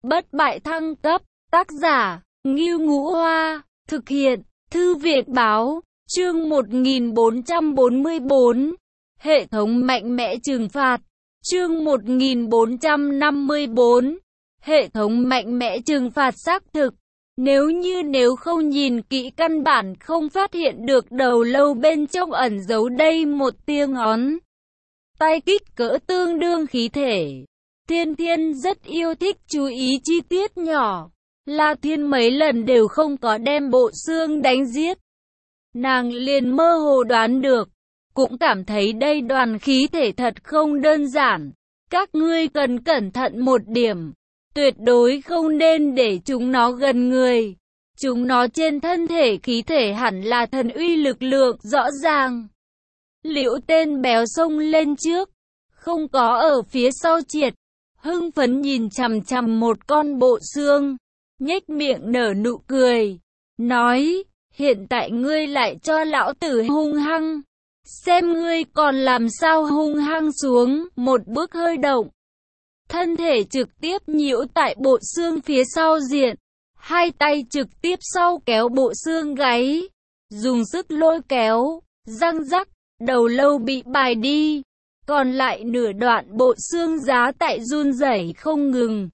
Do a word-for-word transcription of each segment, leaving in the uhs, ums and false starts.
bất bại thăng cấp, tác giả, Ngưu Ngũ Hoa, thực hiện, Thư viện báo, chương một nghìn bốn trăm bốn mươi bốn, hệ thống mạnh mẽ trừng phạt, chương một nghìn bốn trăm năm mươi bốn, hệ thống mạnh mẽ trừng phạt xác thực. Nếu như nếu không nhìn kỹ căn bản không phát hiện được đầu lâu bên trong ẩn giấu đây một tia ngón tay kích cỡ tương đương khí thể. Thiên Thiên rất yêu thích chú ý chi tiết nhỏ. La Thiên mấy lần đều không có đem bộ xương đánh giết. Nàng liền mơ hồ đoán được, cũng cảm thấy đây đoàn khí thể thật không đơn giản. Các ngươi cần cẩn thận một điểm, tuyệt đối không nên để chúng nó gần người. Chúng nó trên thân thể khí thể hẳn là thần uy lực lượng rõ ràng. Liễu tên béo xông lên trước, không có ở phía sau triệt, hưng phấn nhìn chằm chằm một con bộ xương, nhếch miệng nở nụ cười, nói, hiện tại ngươi lại cho lão tử hung hăng, xem ngươi còn làm sao hung hăng xuống. Một bước hơi động, thân thể trực tiếp nhiễu tại bộ xương phía sau diện, hai tay trực tiếp sau kéo bộ xương gáy, dùng sức lôi kéo, răng rắc, đầu lâu bị bài đi, còn lại nửa đoạn bộ xương giá tại run rẩy không ngừng,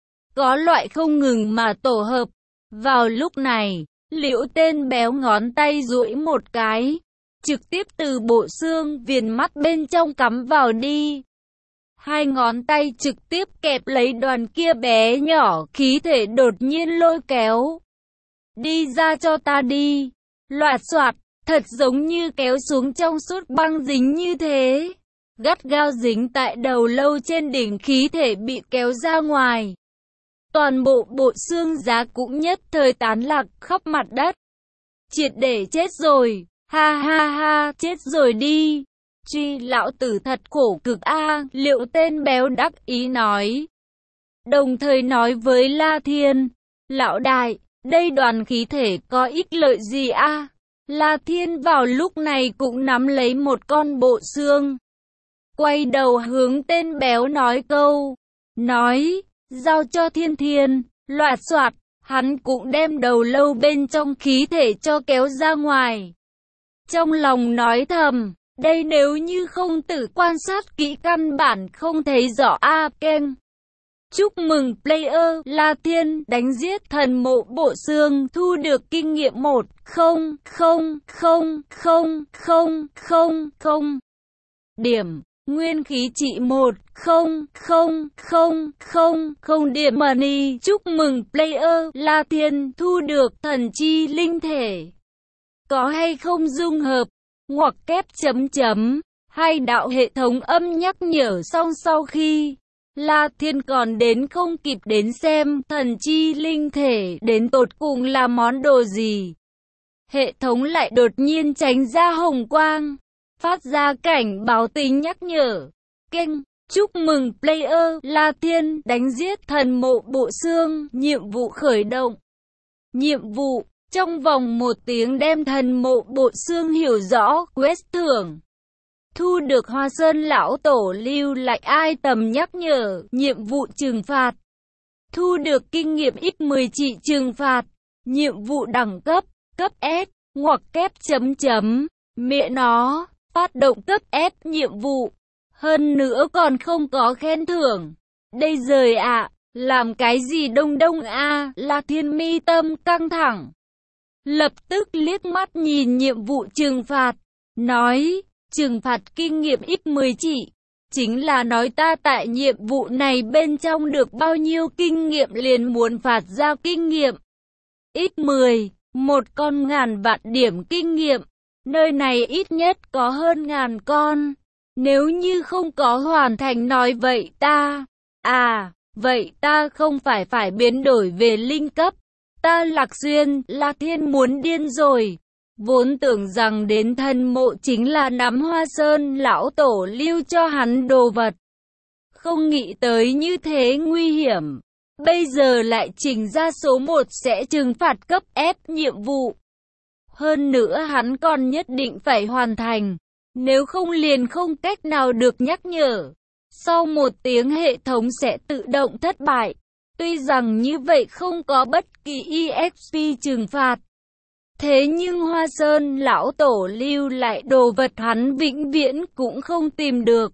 có loại không ngừng mà tổ hợp. Vào lúc này, Liễu tên béo ngón tay duỗi một cái, trực tiếp từ bộ xương viền mắt bên trong cắm vào đi. Hai ngón tay trực tiếp kẹp lấy đoàn kia bé nhỏ khí thể đột nhiên lôi kéo. Đi ra cho ta đi. Loạt soạt, thật giống như kéo xuống trong suốt băng dính như thế. Gắt gao dính tại đầu lâu trên đỉnh, khí thể bị kéo ra ngoài. Toàn bộ bộ xương giá cũng nhất thời tán lạc khắp mặt đất. Triệt để chết rồi, ha ha ha, chết rồi đi. Truy lão tử thật khổ cực a, Liễu tên béo đắc ý nói. Đồng thời nói với La Thiên, lão đại, đây đoàn khí thể có ích lợi gì a? La Thiên vào lúc này cũng nắm lấy một con bộ xương, quay đầu hướng tên béo nói câu, nói, giao cho Thiên Thiên. Loạt soạt, hắn cũng đem đầu lâu bên trong khí thể cho kéo ra ngoài. Trong lòng nói thầm, đây nếu như không tự quan sát kỹ căn bản không thấy rõ a. À, keng. Chúc mừng player La Thiên đánh giết thần mộ bộ xương, thu được kinh nghiệm một không không không không không không không điểm, nguyên khí trị một không không không không không điểm money. Chúc mừng player La Thiên thu được thần chi linh thể. Có hay không dung hợp? Ngoặc kép chấm chấm. Hai đạo hệ thống âm nhắc nhở xong, sau khi La Thiên còn đến không kịp đến xem thần chi linh thể đến tột cùng là món đồ gì, hệ thống lại đột nhiên tránh ra hồng quang, phát ra cảnh báo tính nhắc nhở. Keng. Chúc mừng player La Thiên đánh giết thần mộ bộ xương, nhiệm vụ khởi động. Nhiệm vụ, trong vòng một tiếng đem thần mộ bộ xương hiểu rõ. Quest thưởng, thu được Hoa Sơn lão tổ lưu lại ai tầm nhắc nhở. Nhiệm vụ trừng phạt, thu được kinh nghiệm ít mười trị trừng phạt. Nhiệm vụ đẳng cấp, cấp S, ngoặc kép chấm chấm, mẹ nó, phát động cấp S nhiệm vụ, hơn nữa còn không có khen thưởng. Đây rời ạ, à, làm cái gì đông đông a? À? La Thiên mi tâm căng thẳng, lập tức liếc mắt nhìn nhiệm vụ trừng phạt, nói, trừng phạt kinh nghiệm ít mười trị, chính là nói ta tại nhiệm vụ này bên trong được bao nhiêu kinh nghiệm liền muốn phạt ra kinh nghiệm. Ít mười, một con ngàn vạn điểm kinh nghiệm, nơi này ít nhất có hơn ngàn con. Nếu như không có hoàn thành nói vậy ta, à, vậy ta không phải phải biến đổi về linh cấp. Ta Lạc Xuyên, La Thiên muốn điên rồi. Vốn tưởng rằng đến thần mộ chính là nắm Hoa Sơn lão tổ lưu cho hắn đồ vật, không nghĩ tới như thế nguy hiểm. Bây giờ lại chỉnh ra số một sẽ trừng phạt cấp ép nhiệm vụ. Hơn nữa hắn còn nhất định phải hoàn thành, nếu không liền không cách nào được nhắc nhở. Sau một tiếng hệ thống sẽ tự động thất bại. Tuy rằng như vậy không có bất kỳ e ích pê trừng phạt, thế nhưng Hoa Sơn lão tổ lưu lại đồ vật hắn vĩnh viễn cũng không tìm được.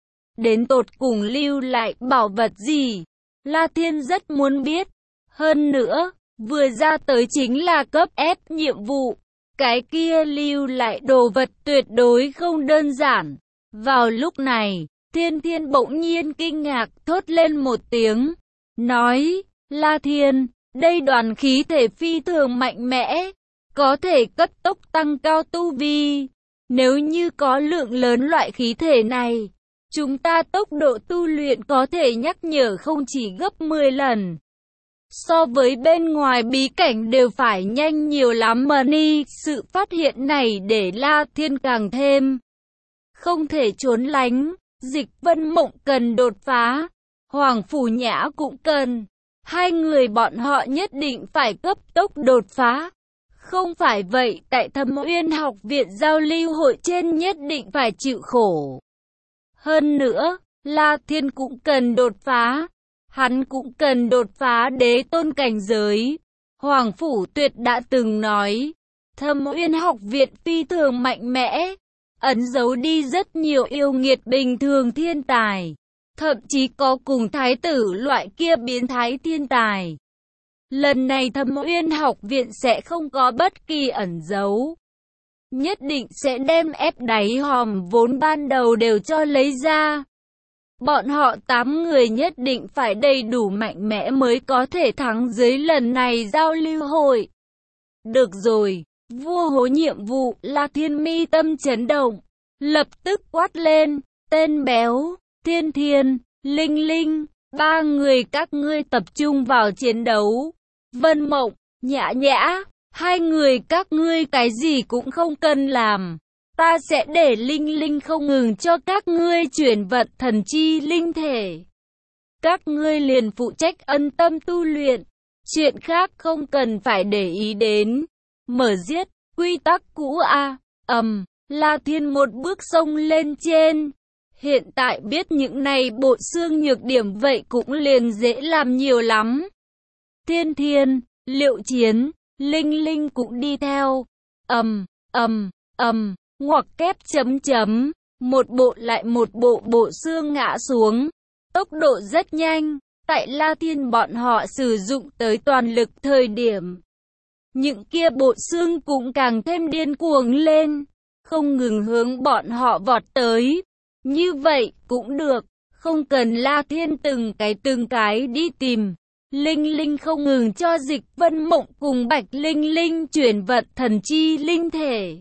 Đến tột cùng lưu lại bảo vật gì? La Thiên rất muốn biết. Hơn nữa, vừa ra tới chính là cấp ép nhiệm vụ. Cái kia lưu lại đồ vật tuyệt đối không đơn giản. Vào lúc này, Thiên Thiên bỗng nhiên kinh ngạc thốt lên một tiếng. Nói, La Thiên, đây đoàn khí thể phi thường mạnh mẽ, có thể cấp tốc tăng cao tu vi. Nếu như có lượng lớn loại khí thể này, chúng ta tốc độ tu luyện có thể nhắc nhở không chỉ gấp mười lần. So với bên ngoài bí cảnh đều phải nhanh nhiều lắm mà ni. Sự phát hiện này để La Thiên càng thêm không thể trốn lánh. Dịch Vân Mộng cần đột phá, Hoàng Phủ Nhã cũng cần. Hai người bọn họ nhất định phải cấp tốc đột phá. Không phải vậy, tại Thâm Uyên học viện giao lưu hội trên nhất định phải chịu khổ. Hơn nữa, La Thiên cũng cần đột phá. Hắn cũng cần đột phá đế tôn cảnh giới. Hoàng Phủ Tuyệt đã từng nói, Thâm Uyên học viện phi thường mạnh mẽ, ẩn giấu đi rất nhiều yêu nghiệt bình thường thiên tài. Thậm chí có cùng thái tử loại kia biến thái thiên tài. Lần này Thâm Uyên học viện sẽ không có bất kỳ ẩn giấu. Nhất định sẽ đem ép đáy hòm vốn ban đầu đều cho lấy ra. Bọn họ tám người nhất định phải đầy đủ mạnh mẽ mới có thể thắng dưới lần này giao lưu hội. Được rồi, vua hố nhiệm vụ. La Thiên mi tâm chấn động, lập tức quát lên, tên béo, Thiên Thiên, Linh Linh, ba người các ngươi tập trung vào chiến đấu. Vân Mộng, Nhã Nhã, hai người các ngươi cái gì cũng không cần làm. Ta sẽ để Linh Linh không ngừng cho các ngươi chuyển vật thần chi linh thể. Các ngươi liền phụ trách ân tâm tu luyện. Chuyện khác không cần phải để ý đến. Mở giết, quy tắc cũ a. Ầm, La Thiên một bước xông lên trên. Hiện tại biết những này bộ xương nhược điểm vậy cũng liền dễ làm nhiều lắm. Thiên Thiên, Liệu Chiến, Linh Linh cũng đi theo. Ầm, ầm, ầm, ngoặc kép chấm chấm, một bộ lại một bộ bộ xương ngã xuống. Tốc độ rất nhanh, tại La Thiên bọn họ sử dụng tới toàn lực thời điểm. Những kia bộ xương cũng càng thêm điên cuồng lên, không ngừng hướng bọn họ vọt tới. Như vậy cũng được, không cần La Thiên từng cái từng cái đi tìm. Linh Linh không ngừng cho Dịch Vân Mộng cùng Bạch Linh Linh chuyển vật thần chi linh thể.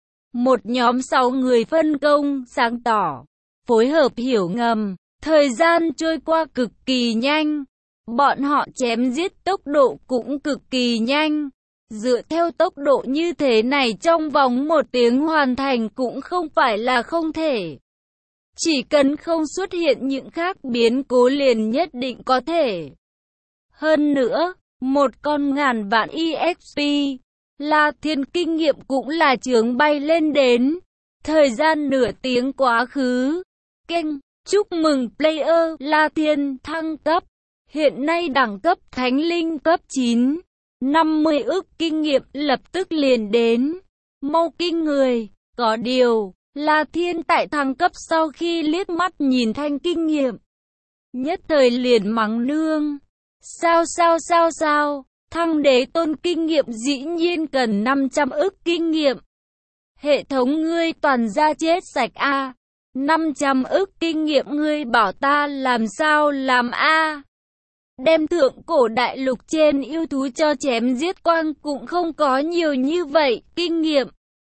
Một nhóm sáu người phân công, sáng tỏ, phối hợp hiểu ngầm, thời gian trôi qua cực kỳ nhanh. Bọn họ chém giết tốc độ cũng cực kỳ nhanh. Dựa theo tốc độ như thế này trong vòng một tiếng hoàn thành cũng không phải là không thể. Chỉ cần không xuất hiện những khác biến cố liền nhất định có thể. Hơn nữa, một con ngàn vạn e ích pê, La Thiên kinh nghiệm cũng là chướng bay lên đến. Thời gian nửa tiếng quá khứ. Kênh, chúc mừng player La Thiên thăng cấp. Hiện nay đẳng cấp Thánh Linh cấp chín. năm mươi ức kinh nghiệm lập tức liền đến. Mau kinh người, có điều, La Thiên tại thăng cấp sau khi liếc mắt nhìn thanh kinh nghiệm. Nhất thời liền mắng nương. Sao sao sao sao, thăng đế tôn kinh nghiệm dĩ nhiên cần năm trăm ức kinh nghiệm. Hệ thống ngươi toàn ra chết sạch a à. năm trăm ức kinh nghiệm ngươi bảo ta làm sao làm a à. Đem thượng cổ đại lục trên yêu thú cho chém giết quang cũng không có nhiều như vậy kinh nghiệm.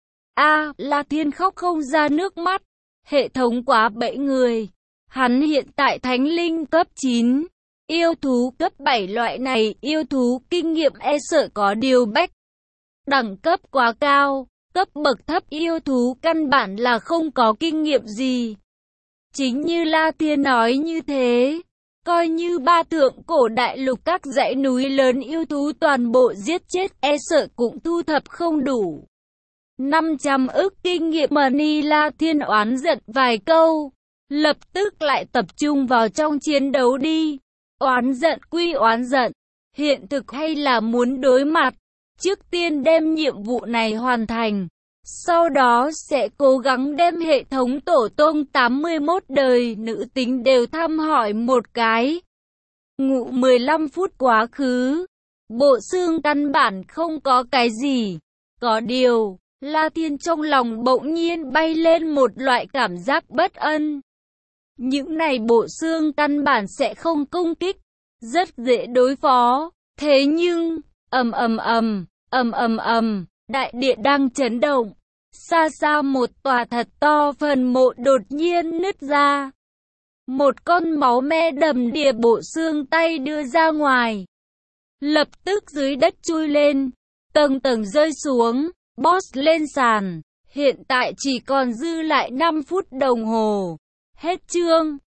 A à, La Thiên khóc không ra nước mắt. Hệ thống quá bẫy người. Hắn hiện tại Thánh Linh cấp chín. Yêu thú cấp bảy loại này, yêu thú kinh nghiệm e sợ có điều bách. Đẳng cấp quá cao, cấp bậc thấp yêu thú căn bản là không có kinh nghiệm gì. Chính như La Thiên nói như thế, coi như ba thượng cổ đại lục các dãy núi lớn yêu thú toàn bộ giết chết e sợ cũng thu thập không đủ. năm trăm ức kinh nghiệm mà ni La Thiên oán giận vài câu, lập tức lại tập trung vào trong chiến đấu đi. Oán giận quy oán giận, hiện thực hay là muốn đối mặt. Trước tiên đem nhiệm vụ này hoàn thành, sau đó sẽ cố gắng đem hệ thống tổ tông tám mươi mốt đời nữ tính đều thăm hỏi một cái. Ngủ mười lăm phút quá khứ, bộ xương căn bản không có cái gì. Có điều, La Thiên trong lòng bỗng nhiên bay lên một loại cảm giác bất an. Những này bộ xương căn bản sẽ không công kích, rất dễ đối phó. Thế nhưng, ầm ầm ầm, ầm ầm ầm, đại địa đang chấn động. Xa xa một tòa thật to phần mộ đột nhiên nứt ra. Một con máu me đầm đìa bộ xương tay đưa ra ngoài. Lập tức dưới đất chui lên, tầng tầng rơi xuống, boss lên sàn. Hiện tại chỉ còn dư lại năm phút đồng hồ. Hết chương.